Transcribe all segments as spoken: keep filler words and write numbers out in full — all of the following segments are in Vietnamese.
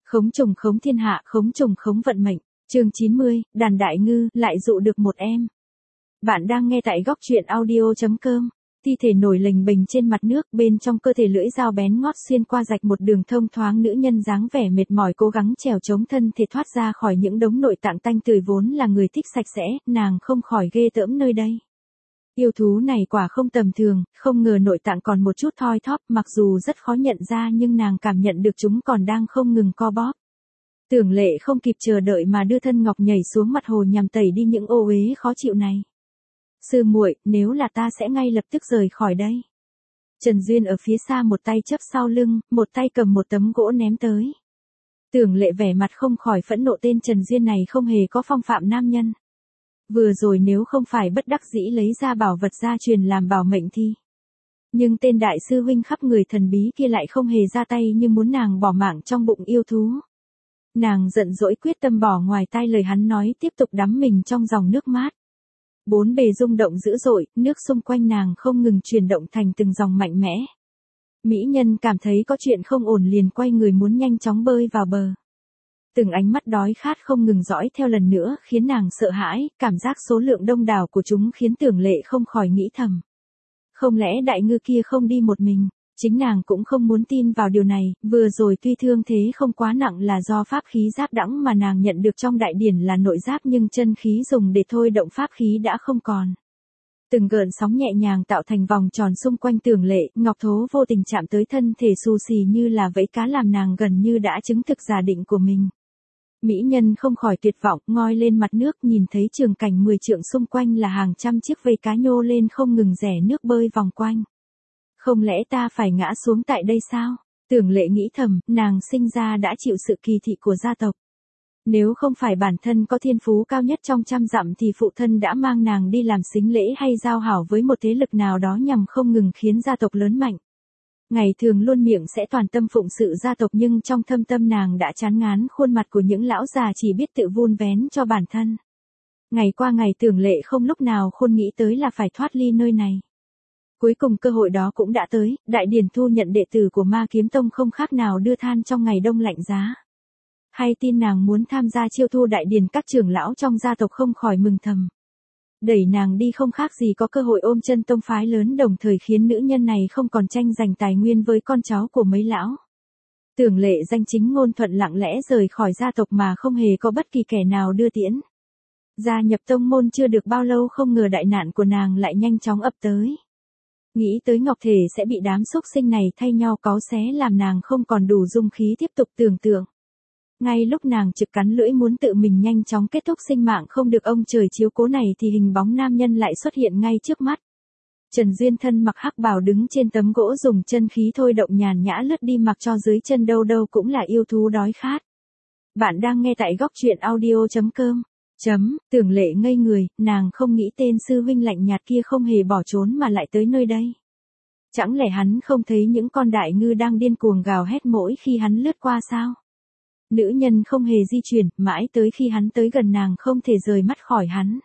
Khống trùng khống thiên hạ, khống trùng khống vận mệnh. Chương chín mươi, đàn đại ngư, lại dụ được một em. Bạn đang nghe tại góc truyện audio chấm com. Thi thể nổi lềnh bềnh trên mặt nước, bên trong cơ thể lưỡi dao bén ngót xuyên qua rạch một đường thông thoáng, nữ nhân dáng vẻ mệt mỏi cố gắng trèo chống thân thể thoát ra khỏi những đống nội tạng tanh tưởi. Vốn là người thích sạch sẽ, nàng không khỏi ghê tởm nơi đây. Yêu thú này quả không tầm thường, không ngờ nội tạng còn một chút thoi thóp, mặc dù rất khó nhận ra nhưng nàng cảm nhận được chúng còn đang không ngừng co bóp. Tưởng Lệ không kịp chờ đợi mà đưa thân ngọc nhảy xuống mặt hồ nhằm tẩy đi những ô uế khó chịu này. Sư muội, nếu là ta sẽ ngay lập tức rời khỏi đây. Trần Duyên ở phía xa một tay chấp sau lưng, một tay cầm một tấm gỗ ném tới. Tưởng Lệ vẻ mặt không khỏi phẫn nộ, tên Trần Duyên này không hề có phong phạm nam nhân. Vừa rồi nếu không phải bất đắc dĩ lấy ra bảo vật gia truyền làm bảo mệnh thì. Nhưng tên đại sư huynh khắp người thần bí kia lại không hề ra tay như muốn nàng bỏ mạng trong bụng yêu thú. Nàng giận dỗi quyết tâm bỏ ngoài tai lời hắn nói, tiếp tục đắm mình trong dòng nước mát. Bốn bề rung động dữ dội, nước xung quanh nàng không ngừng chuyển động thành từng dòng mạnh mẽ. Mỹ nhân cảm thấy có chuyện không ổn liền quay người muốn nhanh chóng bơi vào bờ. Từng ánh mắt đói khát không ngừng dõi theo lần nữa khiến nàng sợ hãi, cảm giác số lượng đông đảo của chúng khiến Tưởng Lệ không khỏi nghĩ thầm. Không lẽ đại ngư kia không đi một mình? Chính nàng cũng không muốn tin vào điều này, vừa rồi tuy thương thế không quá nặng là do pháp khí giáp đẳng mà nàng nhận được trong đại điển là nội giáp, nhưng chân khí dùng để thôi động pháp khí đã không còn. Từng gợn sóng nhẹ nhàng tạo thành vòng tròn xung quanh Tưởng Lệ, ngọc thố vô tình chạm tới thân thể xù xì như là vẫy cá làm nàng gần như đã chứng thực giả định của mình. Mỹ nhân không khỏi tuyệt vọng, ngoi lên mặt nước nhìn thấy trường cảnh mười trượng xung quanh là hàng trăm chiếc vây cá nhô lên không ngừng rẽ nước bơi vòng quanh. Không lẽ ta phải ngã xuống tại đây sao? Tưởng Lệ nghĩ thầm, nàng sinh ra đã chịu sự kỳ thị của gia tộc. Nếu không phải bản thân có thiên phú cao nhất trong trăm dặm thì phụ thân đã mang nàng đi làm sính lễ hay giao hảo với một thế lực nào đó nhằm không ngừng khiến gia tộc lớn mạnh. Ngày thường luôn miệng sẽ toàn tâm phụng sự gia tộc, nhưng trong thâm tâm nàng đã chán ngán khuôn mặt của những lão già chỉ biết tự vun vén cho bản thân. Ngày qua ngày Tưởng Lệ không lúc nào khôn nghĩ tới là phải thoát ly nơi này. Cuối cùng cơ hội đó cũng đã tới, đại điển thu nhận đệ tử của Ma Kiếm Tông không khác nào đưa than trong ngày đông lạnh giá. Hay tin nàng muốn tham gia chiêu thu đại điển, các trưởng lão trong gia tộc không khỏi mừng thầm. Đẩy nàng đi không khác gì có cơ hội ôm chân tông phái lớn, đồng thời khiến nữ nhân này không còn tranh giành tài nguyên với con cháu của mấy lão. Tưởng Lệ danh chính ngôn thuận lặng lẽ rời khỏi gia tộc mà không hề có bất kỳ kẻ nào đưa tiễn. Gia nhập tông môn chưa được bao lâu, không ngờ đại nạn của nàng lại nhanh chóng ập tới. Nghĩ tới ngọc thể sẽ bị đám xúc sinh này thay nhau cáu xé làm nàng không còn đủ dung khí tiếp tục tưởng tượng. Ngay lúc nàng trực cắn lưỡi muốn tự mình nhanh chóng kết thúc sinh mạng không được ông trời chiếu cố này thì hình bóng nam nhân lại xuất hiện ngay trước mắt. Trần Duyên thân mặc hắc bào đứng trên tấm gỗ dùng chân khí thôi động nhàn nhã lướt đi, mặc cho dưới chân đâu đâu cũng là yêu thú đói khát. Bạn đang nghe tại góc truyện audio chấm com. Chấm, Tưởng Lệ ngây người, nàng không nghĩ tên sư huynh lạnh nhạt kia không hề bỏ trốn mà lại tới nơi đây. Chẳng lẽ hắn không thấy những con đại ngư đang điên cuồng gào hét mỗi khi hắn lướt qua sao? Nữ nhân không hề di chuyển, mãi tới khi hắn tới gần nàng không thể rời mắt khỏi hắn.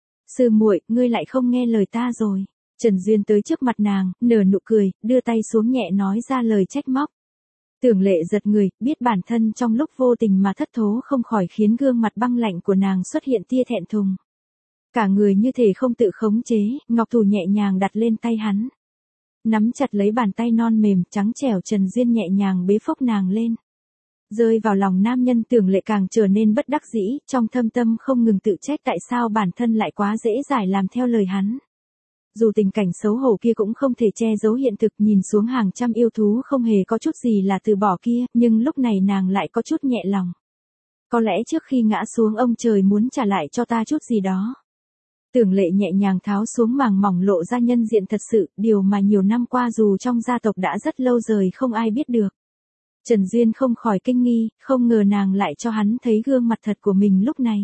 Sư muội, ngươi lại không nghe lời ta rồi. Trần Duyên tới trước mặt nàng, nở nụ cười, đưa tay xuống nhẹ nói ra lời trách móc. Tưởng Lệ giật người, biết bản thân trong lúc vô tình mà thất thố không khỏi khiến gương mặt băng lạnh của nàng xuất hiện tia thẹn thùng. Cả người như thể không tự khống chế, ngọc thủ nhẹ nhàng đặt lên tay hắn. Nắm chặt lấy bàn tay non mềm, trắng trẻo Trần Duyên nhẹ nhàng bế phốc nàng lên. Rơi vào lòng nam nhân, Tưởng Lệ càng trở nên bất đắc dĩ, trong thâm tâm không ngừng tự trách tại sao bản thân lại quá dễ dãi làm theo lời hắn. Dù tình cảnh xấu hổ kia cũng không thể che giấu hiện thực, nhìn xuống hàng trăm yêu thú không hề có chút gì là từ bỏ kia, nhưng lúc này nàng lại có chút nhẹ lòng. Có lẽ trước khi ngã xuống ông trời muốn trả lại cho ta chút gì đó. Tưởng Lệ nhẹ nhàng tháo xuống màng mỏng lộ ra nhân diện thật sự, điều mà nhiều năm qua dù trong gia tộc đã rất lâu rồi không ai biết được. Trần Duyên không khỏi kinh nghi, không ngờ nàng lại cho hắn thấy gương mặt thật của mình lúc này.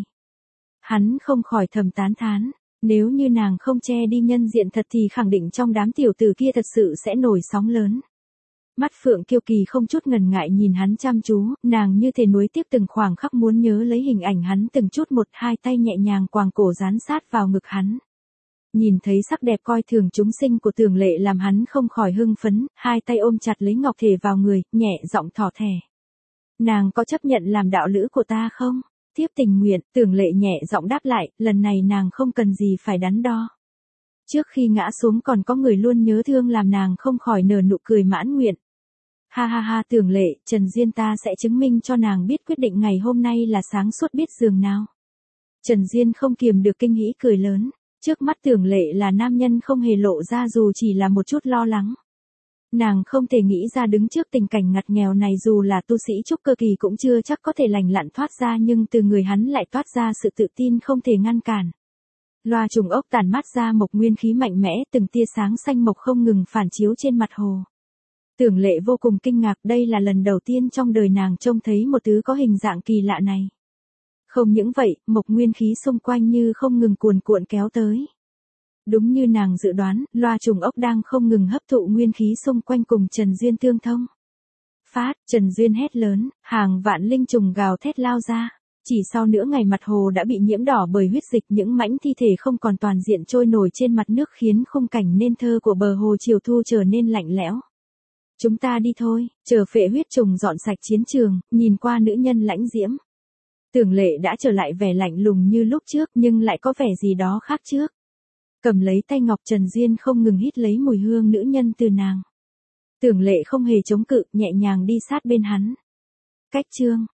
Hắn không khỏi thầm tán thán, nếu như nàng không che đi nhân diện thật thì khẳng định trong đám tiểu tử kia thật sự sẽ nổi sóng lớn. Mắt Phượng Kiêu Kỳ không chút ngần ngại nhìn hắn chăm chú, nàng như thể nuối tiếp từng khoảng khắc muốn nhớ lấy hình ảnh hắn từng chút một, hai tay nhẹ nhàng quàng cổ dán sát vào ngực hắn. Nhìn thấy sắc đẹp coi thường chúng sinh của Tưởng Lệ làm hắn không khỏi hưng phấn, hai tay ôm chặt lấy ngọc thể vào người, nhẹ giọng thỏ thẻ. Nàng có chấp nhận làm đạo lữ của ta không? Thiếp tình nguyện, Tưởng Lệ nhẹ giọng đáp lại, lần này nàng không cần gì phải đắn đo. Trước khi ngã xuống còn có người luôn nhớ thương làm nàng không khỏi nở nụ cười mãn nguyện. Ha ha ha, Tưởng Lệ, Trần Diên ta sẽ chứng minh cho nàng biết quyết định ngày hôm nay là sáng suốt biết giường nào. Trần Diên không kiềm được kinh hỉ cười lớn, trước mắt Tưởng Lệ là nam nhân không hề lộ ra dù chỉ là một chút lo lắng. Nàng không thể nghĩ ra đứng trước tình cảnh ngặt nghèo này dù là tu sĩ trúc cơ kỳ cũng chưa chắc có thể lành lặn thoát ra nhưng từ người hắn lại toát ra sự tự tin không thể ngăn cản. Loa trùng ốc tản mát ra mộc nguyên khí mạnh mẽ từng tia sáng xanh mộc không ngừng phản chiếu trên mặt hồ. Tưởng Lệ vô cùng kinh ngạc đây là lần đầu tiên trong đời nàng trông thấy một thứ có hình dạng kỳ lạ này. Không những vậy, mộc nguyên khí xung quanh như không ngừng cuồn cuộn kéo tới. Đúng như nàng dự đoán, loa trùng ốc đang không ngừng hấp thụ nguyên khí xung quanh cùng Trần Duyên tương thông. Phát, Trần Duyên hét lớn, hàng vạn linh trùng gào thét lao ra. Chỉ sau nửa ngày mặt hồ đã bị nhiễm đỏ bởi huyết dịch những mảnh thi thể không còn toàn diện trôi nổi trên mặt nước khiến khung cảnh nên thơ của bờ hồ chiều thu trở nên lạnh lẽo. Chúng ta đi thôi, chờ phệ huyết trùng dọn sạch chiến trường, nhìn qua nữ nhân lãnh diễm. Tưởng Lệ đã trở lại vẻ lạnh lùng như lúc trước nhưng lại có vẻ gì đó khác trước. Cầm lấy tay ngọc Trần Diên không ngừng hít lấy mùi hương nữ nhân từ nàng. Tưởng Lệ không hề chống cự, nhẹ nhàng đi sát bên hắn. Cách chương